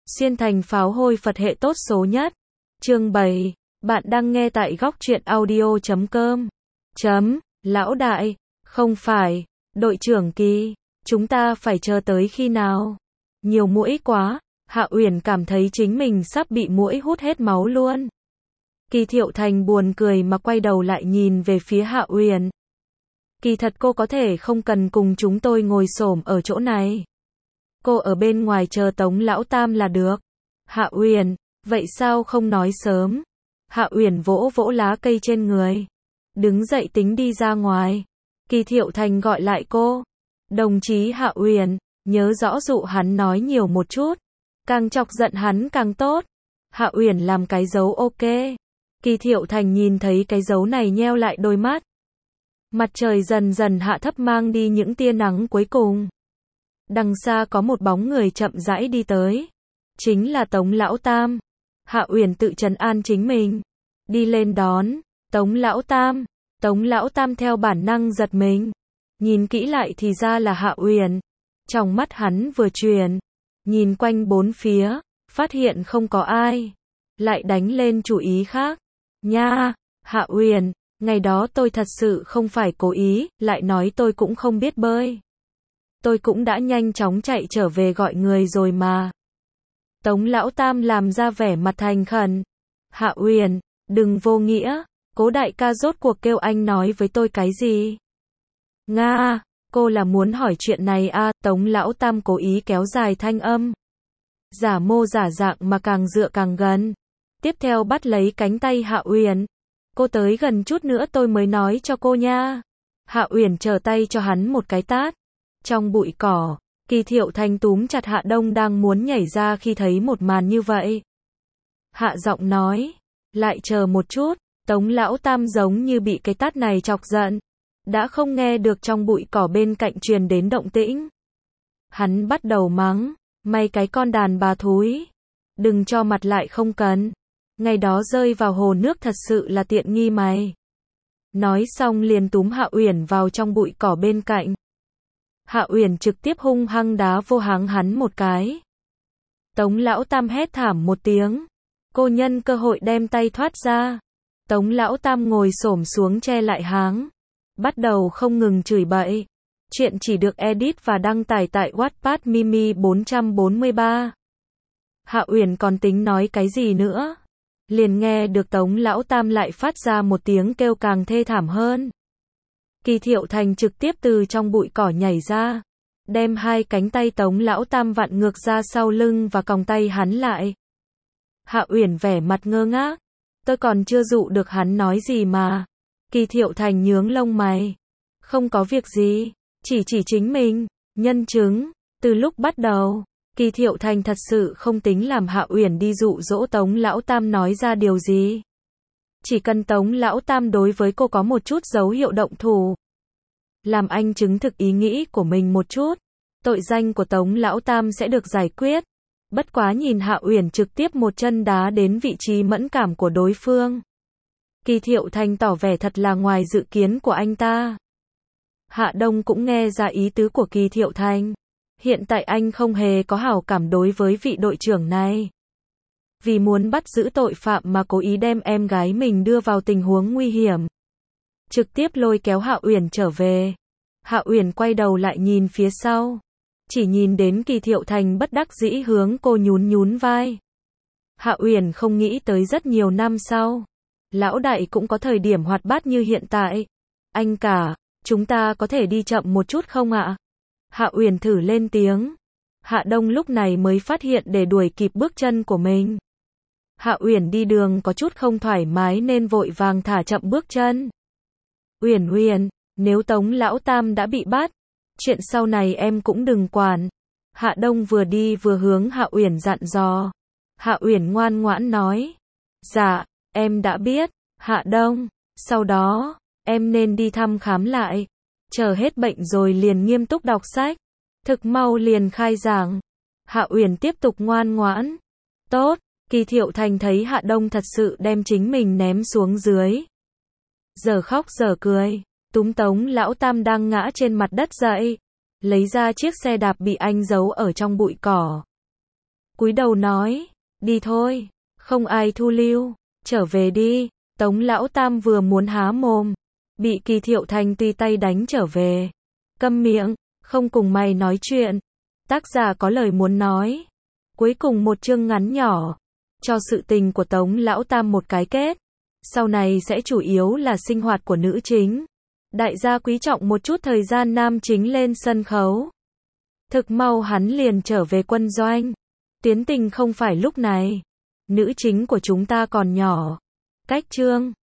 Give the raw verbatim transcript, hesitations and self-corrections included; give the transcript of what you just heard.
Xuyên thành pháo hôi Phật hệ tốt số nhất. Chương bảy. Bạn đang nghe tại góc truyện audio chấm com. Chấm, lão đại, không phải, đội trưởng Kỳ, chúng ta phải chờ tới khi nào? Nhiều muỗi quá, Hạ Uyển cảm thấy chính mình sắp bị muỗi hút hết máu luôn. Kỳ Thiệu Thành buồn cười mà quay đầu lại nhìn về phía Hạ Uyển. Kỳ thật cô có thể không cần cùng chúng tôi ngồi xổm ở chỗ này. Cô ở bên ngoài chờ Tống Lão Tam là được. Hạ Uyển, vậy sao không nói sớm? Hạ Uyển vỗ vỗ lá cây trên người. Đứng dậy tính đi ra ngoài. Kỳ Thiệu Thành gọi lại cô. Đồng chí Hạ Uyển, nhớ rõ dụ hắn nói nhiều một chút. Càng chọc giận hắn càng tốt. Hạ Uyển làm cái dấu ok. Kỳ Thiệu Thành nhìn thấy cái dấu này nheo lại đôi mắt. Mặt trời dần dần hạ thấp mang đi những tia nắng cuối cùng. Đằng xa có một bóng người chậm rãi đi tới. Chính là Tống Lão Tam. Hạ Uyển tự trấn an chính mình. Đi lên đón. Tống Lão Tam. Tống Lão Tam theo bản năng giật mình. Nhìn kỹ lại thì ra là Hạ Uyển. Trong mắt hắn vừa chuyển. Nhìn quanh bốn phía. Phát hiện không có ai. Lại đánh lên chủ ý khác. Nha, Hạ Uyển, ngày đó tôi thật sự không phải cố ý, lại nói tôi cũng không biết bơi. Tôi cũng đã nhanh chóng chạy trở về gọi người rồi mà. Tống Lão Tam làm ra vẻ mặt thành khẩn. Hạ Uyển, đừng vô nghĩa, Cố đại ca rốt cuộc kêu anh nói với tôi cái gì? Nga, cô là muốn hỏi chuyện này à? Tống Lão Tam cố ý kéo dài thanh âm. Giả mô giả dạng mà càng dựa càng gần. Tiếp theo bắt lấy cánh tay Hạ Uyển. Cô tới gần chút nữa tôi mới nói cho cô nha. Hạ Uyển trở tay cho hắn một cái tát. Trong bụi cỏ, Kỳ Thiệu Thành túm chặt Hạ Đông đang muốn nhảy ra khi thấy một màn như vậy. Hạ giọng nói, lại chờ một chút. Tống Lão Tam giống như bị cái tát này chọc giận. Đã không nghe được trong bụi cỏ bên cạnh truyền đến động tĩnh. Hắn bắt đầu mắng, may cái con đàn bà thúi. Đừng cho mặt lại không cần. Ngày đó rơi vào hồ nước thật sự là tiện nghi mày. Nói xong liền túm Hạ Uyển vào trong bụi cỏ bên cạnh. Hạ Uyển trực tiếp hung hăng đá vô háng hắn một cái. Tống Lão Tam hét thảm một tiếng. Cô nhân cơ hội đem tay thoát ra. Tống Lão Tam ngồi xổm xuống che lại háng. Bắt đầu không ngừng chửi bậy. Chuyện chỉ được edit và đăng tải tại Wattpad Mimi bốn trăm bốn mươi ba. Hạ Uyển còn tính nói cái gì nữa. Liền nghe được Tống Lão Tam lại phát ra một tiếng kêu càng thê thảm hơn. Kỳ Thiệu Thành trực tiếp từ trong bụi cỏ nhảy ra. Đem hai cánh tay Tống Lão Tam vặn ngược ra sau lưng và còng tay hắn lại. Hạ Uyển vẻ mặt ngơ ngác. Tôi còn chưa dụ được hắn nói gì mà. Kỳ Thiệu Thành nhướng lông mày. Không có việc gì. Chỉ chỉ chính mình. Nhân chứng. Từ lúc bắt đầu, Kỳ Thiệu Thành thật sự không tính làm Hạ Uyển đi dụ dỗ Tống Lão Tam nói ra điều gì. Chỉ cần Tống Lão Tam đối với cô có một chút dấu hiệu động thủ. Làm anh chứng thực ý nghĩ của mình một chút. Tội danh của Tống Lão Tam sẽ được giải quyết. Bất quá nhìn Hạ Uyển trực tiếp một chân đá đến vị trí mẫn cảm của đối phương. Kỳ Thiệu Thành tỏ vẻ thật là ngoài dự kiến của anh ta. Hạ Đông cũng nghe ra ý tứ của Kỳ Thiệu Thành. Hiện tại anh không hề có hảo cảm đối với vị đội trưởng này. Vì muốn bắt giữ tội phạm mà cố ý đem em gái mình đưa vào tình huống nguy hiểm. Trực tiếp lôi kéo Hạ Uyển trở về. Hạ Uyển quay đầu lại nhìn phía sau. Chỉ nhìn đến Kỳ Thiệu Thành bất đắc dĩ hướng cô nhún nhún vai. Hạ Uyển không nghĩ tới rất nhiều năm sau. Lão đại cũng có thời điểm hoạt bát như hiện tại. Anh cả, chúng ta có thể đi chậm một chút không ạ? Hạ Uyển thử lên tiếng. Hạ Đông lúc này mới phát hiện để đuổi kịp bước chân của mình. Hạ Uyển đi đường có chút không thoải mái nên vội vàng thả chậm bước chân. Uyển Uyển, nếu Tống Lão Tam đã bị bắt, chuyện sau này em cũng đừng quản. Hạ Đông vừa đi vừa hướng Hạ Uyển dặn dò. Hạ Uyển ngoan ngoãn nói. Dạ, em đã biết, Hạ Đông. Sau đó, em nên đi thăm khám lại. Chờ hết bệnh rồi liền nghiêm túc đọc sách. Thực mau liền khai giảng. Hạ Uyển tiếp tục ngoan ngoãn. Tốt, Kỳ Thiệu Thành thấy Hạ Đông thật sự đem chính mình ném xuống dưới. Giờ khóc giờ cười. Túm Tống Lão Tam đang ngã trên mặt đất dậy. Lấy ra chiếc xe đạp bị anh giấu ở trong bụi cỏ. cúi đầu nói, đi thôi, không ai thu lưu, trở về đi. Tống Lão Tam vừa muốn há mồm, bị Kỳ Thiệu Thành tùy tay đánh trở về. Câm miệng, không cùng mày nói chuyện. Tác giả có lời muốn nói. Cuối cùng một chương ngắn nhỏ, cho sự tình của Tống Lão Tam một cái kết. Sau này sẽ chủ yếu là sinh hoạt của nữ chính. Đại gia quý trọng một chút thời gian nam chính lên sân khấu. Thực mau hắn liền trở về quân doanh. Tiến tình không phải lúc này. Nữ chính của chúng ta còn nhỏ. Cách chương